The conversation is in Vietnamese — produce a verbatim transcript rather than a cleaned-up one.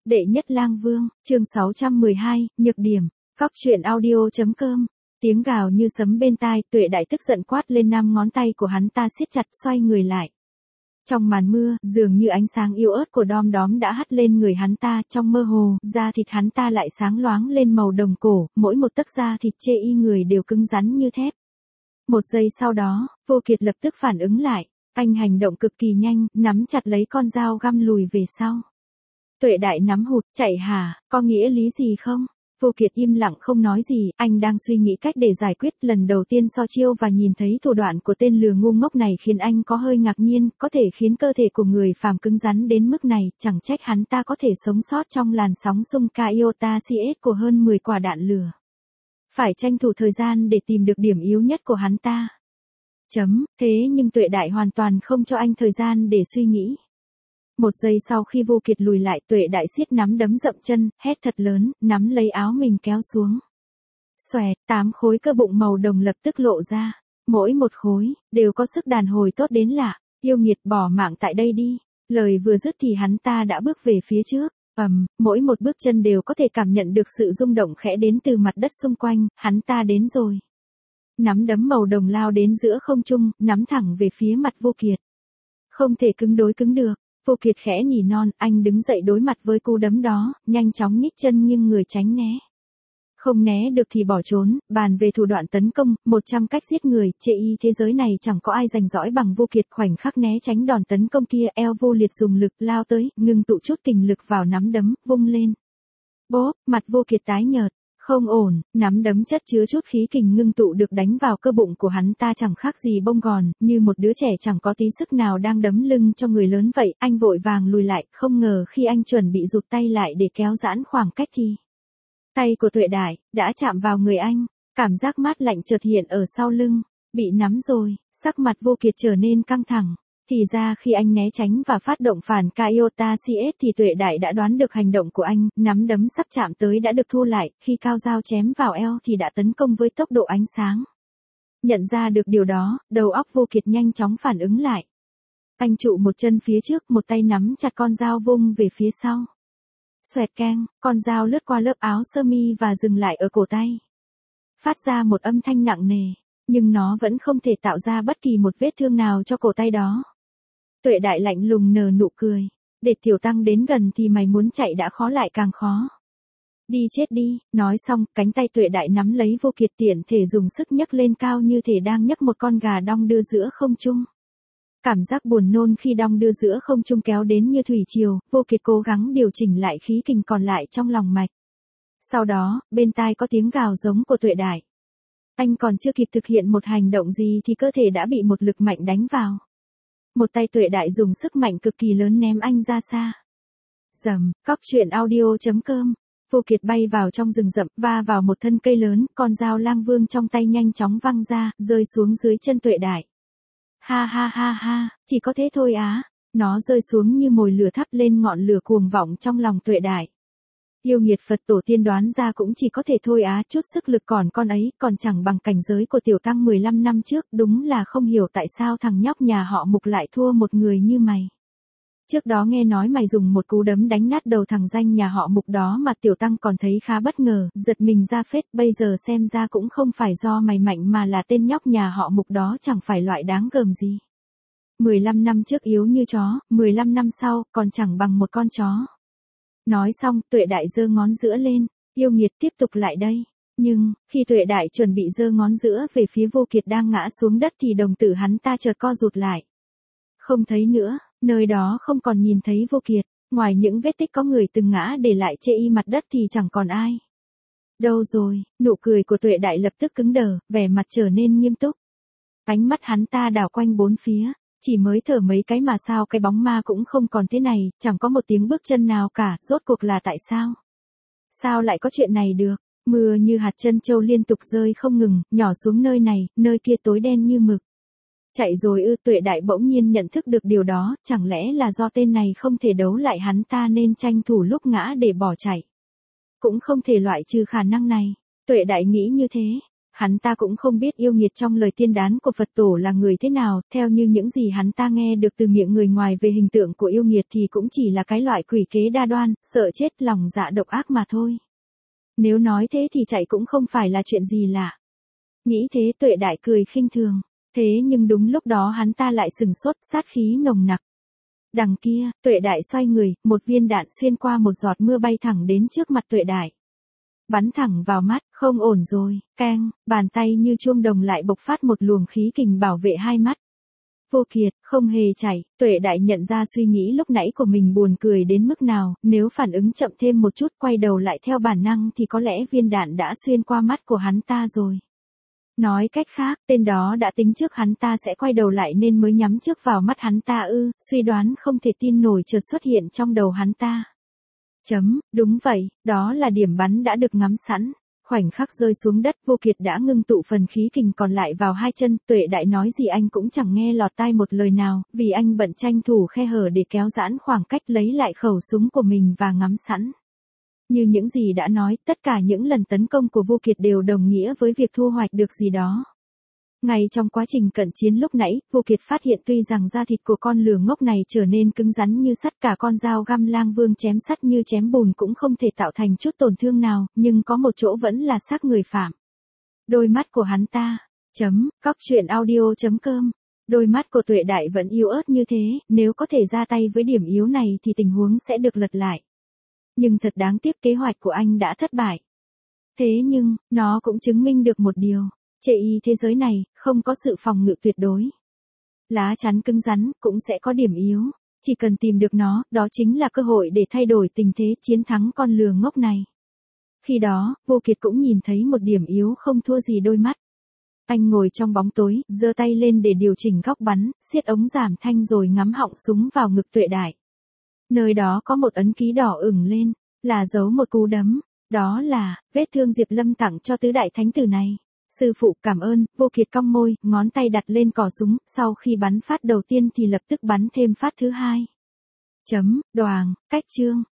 Đệ nhất lang vương, chương sáu trăm mười hai, nhược điểm, Cóc truyện audio.com. Tiếng gào như sấm bên tai, Tuệ Đại tức giận quát lên, năm ngón tay của hắn ta siết chặt, xoay người lại. Trong màn mưa, dường như ánh sáng yếu ớt của đom đóm đã hắt lên người hắn ta, trong mơ hồ, da thịt hắn ta lại sáng loáng lên màu đồng cổ, mỗi một tấc da thịt chê y người đều cứng rắn như thép. Một giây sau đó, Vô Kiệt lập tức phản ứng lại, anh hành động cực kỳ nhanh, nắm chặt lấy con dao găm lùi về sau. Tuệ Đại nắm hụt, chạy hả, có nghĩa lý gì không? Vô Kiệt im lặng không nói gì, anh đang suy nghĩ cách để giải quyết. Lần đầu tiên so chiêu và nhìn thấy thủ đoạn của tên lừa ngu ngốc này khiến anh có hơi ngạc nhiên, có thể khiến cơ thể của người phàm cứng rắn đến mức này, chẳng trách hắn ta có thể sống sót trong làn sóng xung ca iota xê ét của hơn mười quả đạn lửa. Phải tranh thủ thời gian để tìm được điểm yếu nhất của hắn ta. Chấm, thế nhưng Tuệ Đại hoàn toàn không cho anh thời gian để suy nghĩ. Một giây sau khi Vô Kiệt lùi lại, Tuệ Đại siết nắm đấm dậm chân, hét thật lớn, nắm lấy áo mình kéo xuống. Xoẹt, tám khối cơ bụng màu đồng lập tức lộ ra. Mỗi một khối, đều có sức đàn hồi tốt đến lạ. Yêu nghiệt, bỏ mạng tại đây đi. Lời vừa dứt thì hắn ta đã bước về phía trước. Ầm, mỗi một bước chân đều có thể cảm nhận được sự rung động khẽ đến từ mặt đất xung quanh, hắn ta đến rồi. Nắm đấm màu đồng lao đến giữa không trung, nắm thẳng về phía mặt Vô Kiệt. Không thể cứng đối cứng được. Vô Kiệt khẽ nhỉ non, anh đứng dậy đối mặt với cú đấm đó, nhanh chóng nhích chân nhưng người tránh né. Không né được thì bỏ trốn, bàn về thủ đoạn tấn công, một trăm cách giết người, chê y thế giới này chẳng có ai giành giỏi bằng Vô Kiệt. Khoảnh khắc né tránh đòn tấn công kia, eo Vô Liệt dùng lực lao tới, ngừng tụ chút kình lực vào nắm đấm, vung lên. Bốp, mặt Vô Kiệt tái nhợt. Không ổn, nắm đấm chất chứa chút khí kình ngưng tụ được đánh vào cơ bụng của hắn ta chẳng khác gì bông gòn, như một đứa trẻ chẳng có tí sức nào đang đấm lưng cho người lớn vậy. Anh vội vàng lùi lại, không ngờ khi anh chuẩn bị rụt tay lại để kéo giãn khoảng cách thì tay của Tuệ Đại đã chạm vào người anh, cảm giác mát lạnh chợt hiện ở sau lưng. Bị nắm rồi, sắc mặt Vô Kiệt trở nên căng thẳng. Thì ra khi anh né tránh và phát động phản ca iota xê ét thì Tuệ Đại đã đoán được hành động của anh, nắm đấm sắp chạm tới đã được thu lại, khi cao dao chém vào eo thì đã tấn công với tốc độ ánh sáng. Nhận ra được điều đó, đầu óc Vô Kiệt nhanh chóng phản ứng lại. Anh trụ một chân phía trước, một tay nắm chặt con dao vung về phía sau. Xoẹt keng, con dao lướt qua lớp áo sơ mi và dừng lại ở cổ tay. Phát ra một âm thanh nặng nề, nhưng nó vẫn không thể tạo ra bất kỳ một vết thương nào cho cổ tay đó. Tuệ Đại lạnh lùng nở nụ cười. Để tiểu tăng đến gần thì mày muốn chạy đã khó lại càng khó. Đi chết đi, nói xong, cánh tay Tuệ Đại nắm lấy Vô Kiệt, tiện thể dùng sức nhấc lên cao như thể đang nhấc một con gà đong đưa giữa không trung. Cảm giác buồn nôn khi đong đưa giữa không trung kéo đến như thủy triều, Vô Kiệt cố gắng điều chỉnh lại khí kình còn lại trong lòng mạch. Sau đó, bên tai có tiếng gào giống của Tuệ Đại. Anh còn chưa kịp thực hiện một hành động gì thì cơ thể đã bị một lực mạnh đánh vào. Một tay Tuệ Đại dùng sức mạnh cực kỳ lớn ném anh ra xa. Rầm, Cóc truyện audio.com. Vô Kiệt bay vào trong rừng rậm, va vào một thân cây lớn, con dao lang vương trong tay nhanh chóng văng ra, rơi xuống dưới chân Tuệ Đại. Ha ha ha ha, chỉ có thế thôi á. Nó rơi xuống như mồi lửa thắp lên ngọn lửa cuồng vọng trong lòng Tuệ Đại. Yêu nghiệt, Phật tổ tiên đoán ra cũng chỉ có thể thôi á, chút sức lực còn con ấy, còn chẳng bằng cảnh giới của tiểu tăng mười lăm năm trước, đúng là không hiểu tại sao thằng nhóc nhà họ Mục lại thua một người như mày. Trước đó nghe nói mày dùng một cú đấm đánh nát đầu thằng danh nhà họ Mục đó mà tiểu tăng còn thấy khá bất ngờ, giật mình ra phết, bây giờ xem ra cũng không phải do mày mạnh mà là tên nhóc nhà họ Mục đó chẳng phải loại đáng gờm gì. mười lăm năm trước yếu như chó, mười lăm năm sau còn chẳng bằng một con chó. Nói xong, Tuệ Đại giơ ngón giữa lên, yêu nghiệt, tiếp tục lại đây. Nhưng, khi Tuệ Đại chuẩn bị giơ ngón giữa về phía Vô Kiệt đang ngã xuống đất thì đồng tử hắn ta chợt co rụt lại. Không thấy nữa, nơi đó không còn nhìn thấy Vô Kiệt, ngoài những vết tích có người từng ngã để lại chê y mặt đất thì chẳng còn ai. Đâu rồi, nụ cười của Tuệ Đại lập tức cứng đờ, vẻ mặt trở nên nghiêm túc. Ánh mắt hắn ta đảo quanh bốn phía. Chỉ mới thở mấy cái mà sao cái bóng ma cũng không còn thế này, chẳng có một tiếng bước chân nào cả, rốt cuộc là tại sao? Sao lại có chuyện này được? Mưa như hạt trân châu liên tục rơi không ngừng, nhỏ xuống nơi này, nơi kia tối đen như mực. Chạy rồi ư? Tuệ Đại bỗng nhiên nhận thức được điều đó, chẳng lẽ là do tên này không thể đấu lại hắn ta nên tranh thủ lúc ngã để bỏ chạy? Cũng không thể loại trừ khả năng này. Tuệ Đại nghĩ như thế. Hắn ta cũng không biết yêu nghiệt trong lời tiên đán của Phật tổ là người thế nào, theo như những gì hắn ta nghe được từ miệng người ngoài về hình tượng của yêu nghiệt thì cũng chỉ là cái loại quỷ kế đa đoan, sợ chết lòng dạ độc ác mà thôi. Nếu nói thế thì chạy cũng không phải là chuyện gì lạ. Nghĩ thế Tuệ Đại cười khinh thường, thế nhưng đúng lúc đó hắn ta lại sừng sốt, sát khí nồng nặc. Đằng kia, Tuệ Đại xoay người, một viên đạn xuyên qua một giọt mưa bay thẳng đến trước mặt Tuệ Đại. Bắn thẳng vào mắt, không ổn rồi, keng, bàn tay như chuông đồng lại bộc phát một luồng khí kình bảo vệ hai mắt. Vô Kiệt, không hề chảy, Tuệ Đại nhận ra suy nghĩ lúc nãy của mình buồn cười đến mức nào, nếu phản ứng chậm thêm một chút quay đầu lại theo bản năng thì có lẽ viên đạn đã xuyên qua mắt của hắn ta rồi. Nói cách khác, tên đó đã tính trước hắn ta sẽ quay đầu lại nên mới nhắm trước vào mắt hắn ta ư, suy đoán không thể tin nổi chợt xuất hiện trong đầu hắn ta. Chấm, đúng vậy, đó là điểm bắn đã được ngắm sẵn. Khoảnh khắc rơi xuống đất Vô Kiệt đã ngưng tụ phần khí kình còn lại vào hai chân, Tuệ Đại nói gì anh cũng chẳng nghe lọt tai một lời nào, vì anh bận tranh thủ khe hở để kéo giãn khoảng cách lấy lại khẩu súng của mình và ngắm sẵn. Như những gì đã nói, tất cả những lần tấn công của Vô Kiệt đều đồng nghĩa với việc thu hoạch được gì đó. Ngay trong quá trình cận chiến lúc nãy, Vô Kiệt phát hiện tuy rằng da thịt của con lừa ngốc này trở nên cứng rắn như sắt, cả con dao găm lang vương chém sắt như chém bùn cũng không thể tạo thành chút tổn thương nào, nhưng có một chỗ vẫn là xác người phạm. Đôi mắt của hắn ta. Chấm, cóc truyện audio chấm com. Đôi mắt của Tuệ Đại vẫn yếu ớt như thế, nếu có thể ra tay với điểm yếu này thì tình huống sẽ được lật lại. Nhưng thật đáng tiếc kế hoạch của anh đã thất bại. Thế nhưng, nó cũng chứng minh được một điều. Chê y thế giới này, không có sự phòng ngự tuyệt đối. Lá chắn cứng rắn, cũng sẽ có điểm yếu. Chỉ cần tìm được nó, đó chính là cơ hội để thay đổi tình thế, chiến thắng con lừa ngốc này. Khi đó, Vô Kiệt cũng nhìn thấy một điểm yếu không thua gì đôi mắt. Anh ngồi trong bóng tối, giơ tay lên để điều chỉnh góc bắn, siết ống giảm thanh rồi ngắm họng súng vào ngực Tuệ Đại. Nơi đó có một ấn ký đỏ ửng lên, là dấu một cú đấm. Đó là, vết thương Diệp Lâm tặng cho tứ đại thánh tử này. Sư phụ cảm ơn, Vô Kiệt cong môi, ngón tay đặt lên cò súng, sau khi bắn phát đầu tiên thì lập tức bắn thêm phát thứ hai. Chấm, đoàng, cách chương.